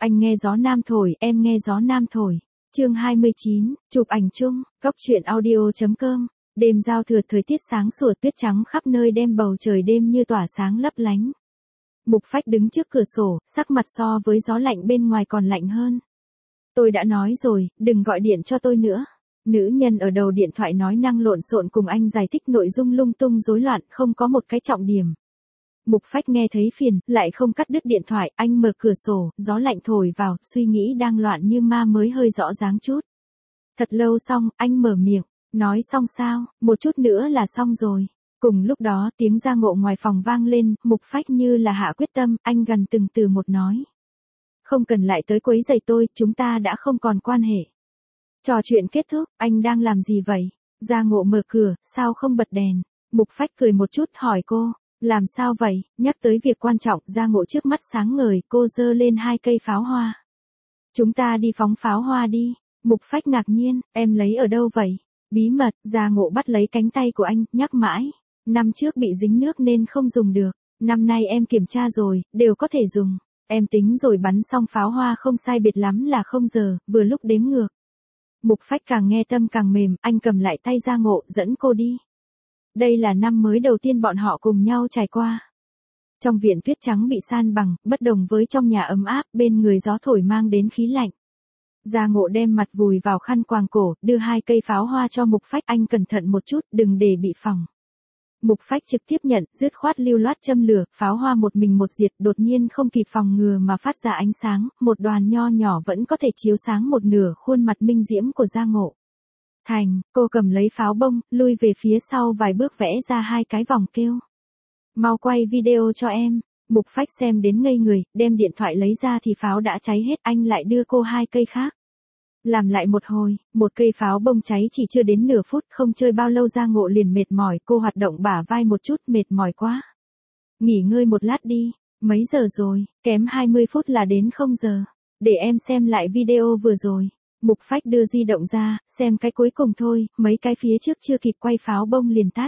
Anh nghe gió nam thổi, em nghe gió nam thổi. Chương 29, chụp ảnh chung, góc truyện audio.com. Đêm giao thừa thời tiết sáng sủa, tuyết trắng khắp nơi đem bầu trời đêm như tỏa sáng lấp lánh. Mục Phách đứng trước cửa sổ, sắc mặt so với gió lạnh bên ngoài còn lạnh hơn. Tôi đã nói rồi, đừng gọi điện cho tôi nữa. Nữ nhân ở đầu điện thoại nói năng lộn xộn cùng anh giải thích nội dung lung tung rối loạn, không có một cái trọng điểm. Mục Phách nghe thấy phiền, lại không cắt đứt điện thoại, anh mở cửa sổ, gió lạnh thổi vào, suy nghĩ đang loạn như ma mới hơi rõ dáng chút. Thật lâu xong, anh mở miệng, nói xong sao, một chút nữa là xong rồi. Cùng lúc đó tiếng Gia Ngộ ngoài phòng vang lên, Mục Phách như là hạ quyết tâm, anh gần từng từ một nói. Không cần lại tới quấy rầy tôi, chúng ta đã không còn quan hệ. Trò chuyện kết thúc, anh đang làm gì vậy? Gia Ngộ mở cửa, sao không bật đèn? Mục Phách cười một chút hỏi cô, làm sao vậy? Nhắc tới việc quan trọng, Gia Ngộ trước mắt sáng ngời, cô giơ lên 2 cây pháo hoa. Chúng ta đi phóng pháo hoa đi. Mục Phách ngạc nhiên, em lấy ở đâu vậy? Bí mật, Gia Ngộ bắt lấy cánh tay của anh, nhắc mãi. Năm trước bị dính nước nên không dùng được. Năm nay em kiểm tra rồi, đều có thể dùng. Em tính rồi bắn xong pháo hoa không sai biệt lắm là 0 giờ, vừa lúc đếm ngược. Mục Phách càng nghe tâm càng mềm, anh cầm lại tay Gia Ngộ, dẫn cô đi. Đây là năm mới đầu tiên bọn họ cùng nhau trải qua. Trong viện tuyết trắng bị san bằng, bất đồng với trong nhà ấm áp, bên người gió thổi mang đến khí lạnh. Gia Ngộ đem mặt vùi vào khăn quàng cổ, đưa 2 cây pháo hoa cho Mục Phách, anh cẩn thận một chút, đừng để bị phỏng. Mục Phách trực tiếp nhận, dứt khoát lưu loát châm lửa, pháo hoa một mình một diệt, đột nhiên không kịp phòng ngừa mà phát ra ánh sáng, một đoàn nho nhỏ vẫn có thể chiếu sáng một nửa khuôn mặt minh diễm của Gia Ngộ. Thành, cô cầm lấy pháo bông, lui về phía sau vài bước vẽ ra 2 cái vòng kêu. Mau quay video cho em. Mục Phách xem đến ngây người, đem điện thoại lấy ra thì pháo đã cháy hết, anh lại đưa cô 2 cây khác. Làm lại một hồi, một cây pháo bông cháy chỉ chưa đến nửa phút, không chơi bao lâu Gia Ngộ liền mệt mỏi, cô hoạt động bả vai một chút, mệt mỏi quá. Nghỉ ngơi một lát đi, mấy giờ rồi, kém 20 phút là đến 0 giờ. Để em xem lại video vừa rồi. Mục Phách đưa di động ra, xem cái cuối cùng thôi, mấy cái phía trước chưa kịp quay pháo bông liền tắt.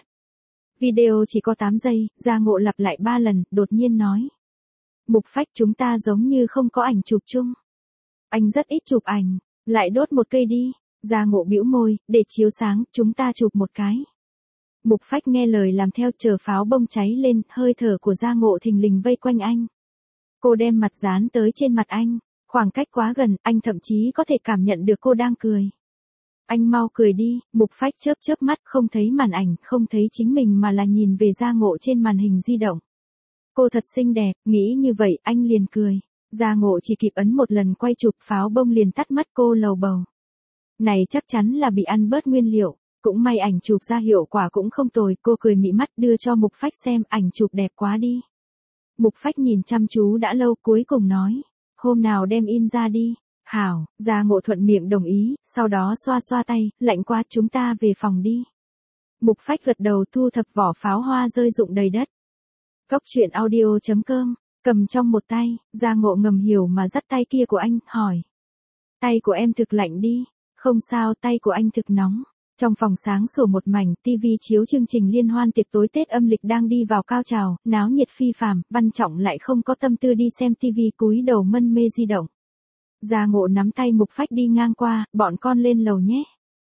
Video chỉ có 8 giây, Gia Ngộ lặp lại 3 lần, đột nhiên nói. Mục Phách, chúng ta giống như không có ảnh chụp chung. Anh rất ít chụp ảnh, lại đốt một cây đi. Gia Ngộ bĩu môi, để chiếu sáng, chúng ta chụp một cái. Mục Phách nghe lời làm theo, chờ pháo bông cháy lên, hơi thở của Gia Ngộ thình lình vây quanh anh. Cô đem mặt dán tới trên mặt anh. Khoảng cách quá gần, anh thậm chí có thể cảm nhận được cô đang cười. Anh mau cười đi. Mục Phách chớp chớp mắt, không thấy màn ảnh, không thấy chính mình mà là nhìn về Gia Ngộ trên màn hình di động. Cô thật xinh đẹp, nghĩ như vậy, anh liền cười. Gia Ngộ chỉ kịp ấn một lần quay chụp, pháo bông liền tắt mất, cô lầu bầu. Này chắc chắn là bị ăn bớt nguyên liệu, cũng may ảnh chụp ra hiệu quả cũng không tồi, cô cười mị mắt đưa cho Mục Phách xem, ảnh chụp đẹp quá đi. Mục Phách nhìn chăm chú đã lâu cuối cùng nói. Hôm nào đem in ra đi. Hảo, Gia Ngộ thuận miệng đồng ý, sau đó xoa xoa tay, lạnh quá, chúng ta về phòng đi. Mục Phách gật đầu, thu thập vỏ pháo hoa rơi rụng đầy đất. Góc truyện audio.com, cầm trong một tay, Gia Ngộ ngầm hiểu mà dắt tay kia của anh, hỏi. Tay của em thực lạnh đi. Không sao, tay của anh thực nóng. Trong phòng sáng sủa một mảnh, TV chiếu chương trình liên hoan tiệc tối Tết âm lịch đang đi vào cao trào, náo nhiệt phi phàm, Văn Trọng lại không có tâm tư đi xem TV, cúi đầu mân mê di động. Gia Ngộ nắm tay Mục Phách đi ngang qua, bọn con lên lầu nhé.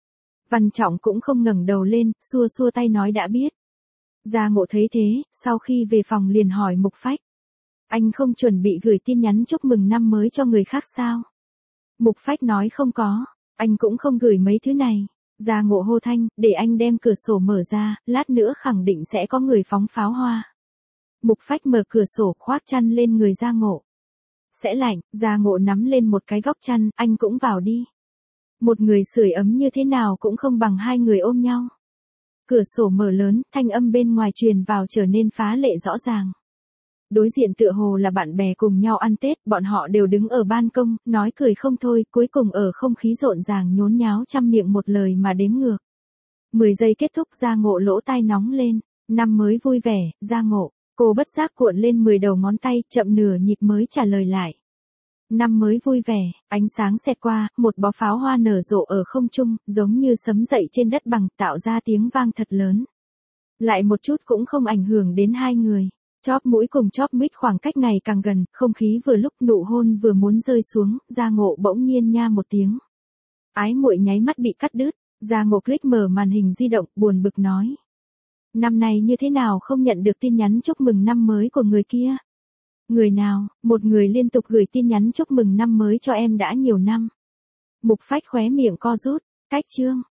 Văn Trọng cũng không ngẩng đầu lên, xua xua tay nói đã biết. Gia Ngộ thấy thế, sau khi về phòng liền hỏi Mục Phách. Anh không chuẩn bị gửi tin nhắn chúc mừng năm mới cho người khác sao? Mục Phách nói không có, anh cũng không gửi mấy thứ này. Gia Ngộ hô thanh, để anh đem cửa sổ mở ra, lát nữa khẳng định sẽ có người phóng pháo hoa. Mục Phách mở cửa sổ, khoác chăn lên người Gia Ngộ. Sẽ lạnh, Gia Ngộ nắm lên một cái góc chăn, anh cũng vào đi. Một người sưởi ấm như thế nào cũng không bằng 2 người ôm nhau. Cửa sổ mở lớn, thanh âm bên ngoài truyền vào trở nên phá lệ rõ ràng. Đối diện tựa hồ là bạn bè cùng nhau ăn Tết, bọn họ đều đứng ở ban công, nói cười không thôi, cuối cùng ở không khí rộn ràng nhốn nháo trăm miệng một lời mà đếm ngược. 10 giây kết thúc, Gia Ngộ lỗ tai nóng lên. Năm mới vui vẻ, Gia Ngộ. Cô bất giác cuộn lên 10 đầu ngón tay, chậm nửa nhịp mới trả lời lại. Năm mới vui vẻ, ánh sáng xẹt qua, một bó pháo hoa nở rộ ở không trung, giống như sấm dậy trên đất bằng, tạo ra tiếng vang thật lớn. Lại một chút cũng không ảnh hưởng đến 2 người. Chóp mũi cùng chóp mũi khoảng cách ngày càng gần, không khí vừa lúc nụ hôn vừa muốn rơi xuống, Gia Ngộ bỗng nhiên nha một tiếng. Ái muội nháy mắt bị cắt đứt, Gia Ngộ click mở màn hình di động, buồn bực nói. Năm nay như thế nào không nhận được tin nhắn chúc mừng năm mới của người kia? Người nào? Một người liên tục gửi tin nhắn chúc mừng năm mới cho em đã nhiều năm. Mục Phách khóe miệng co rút, cách chương.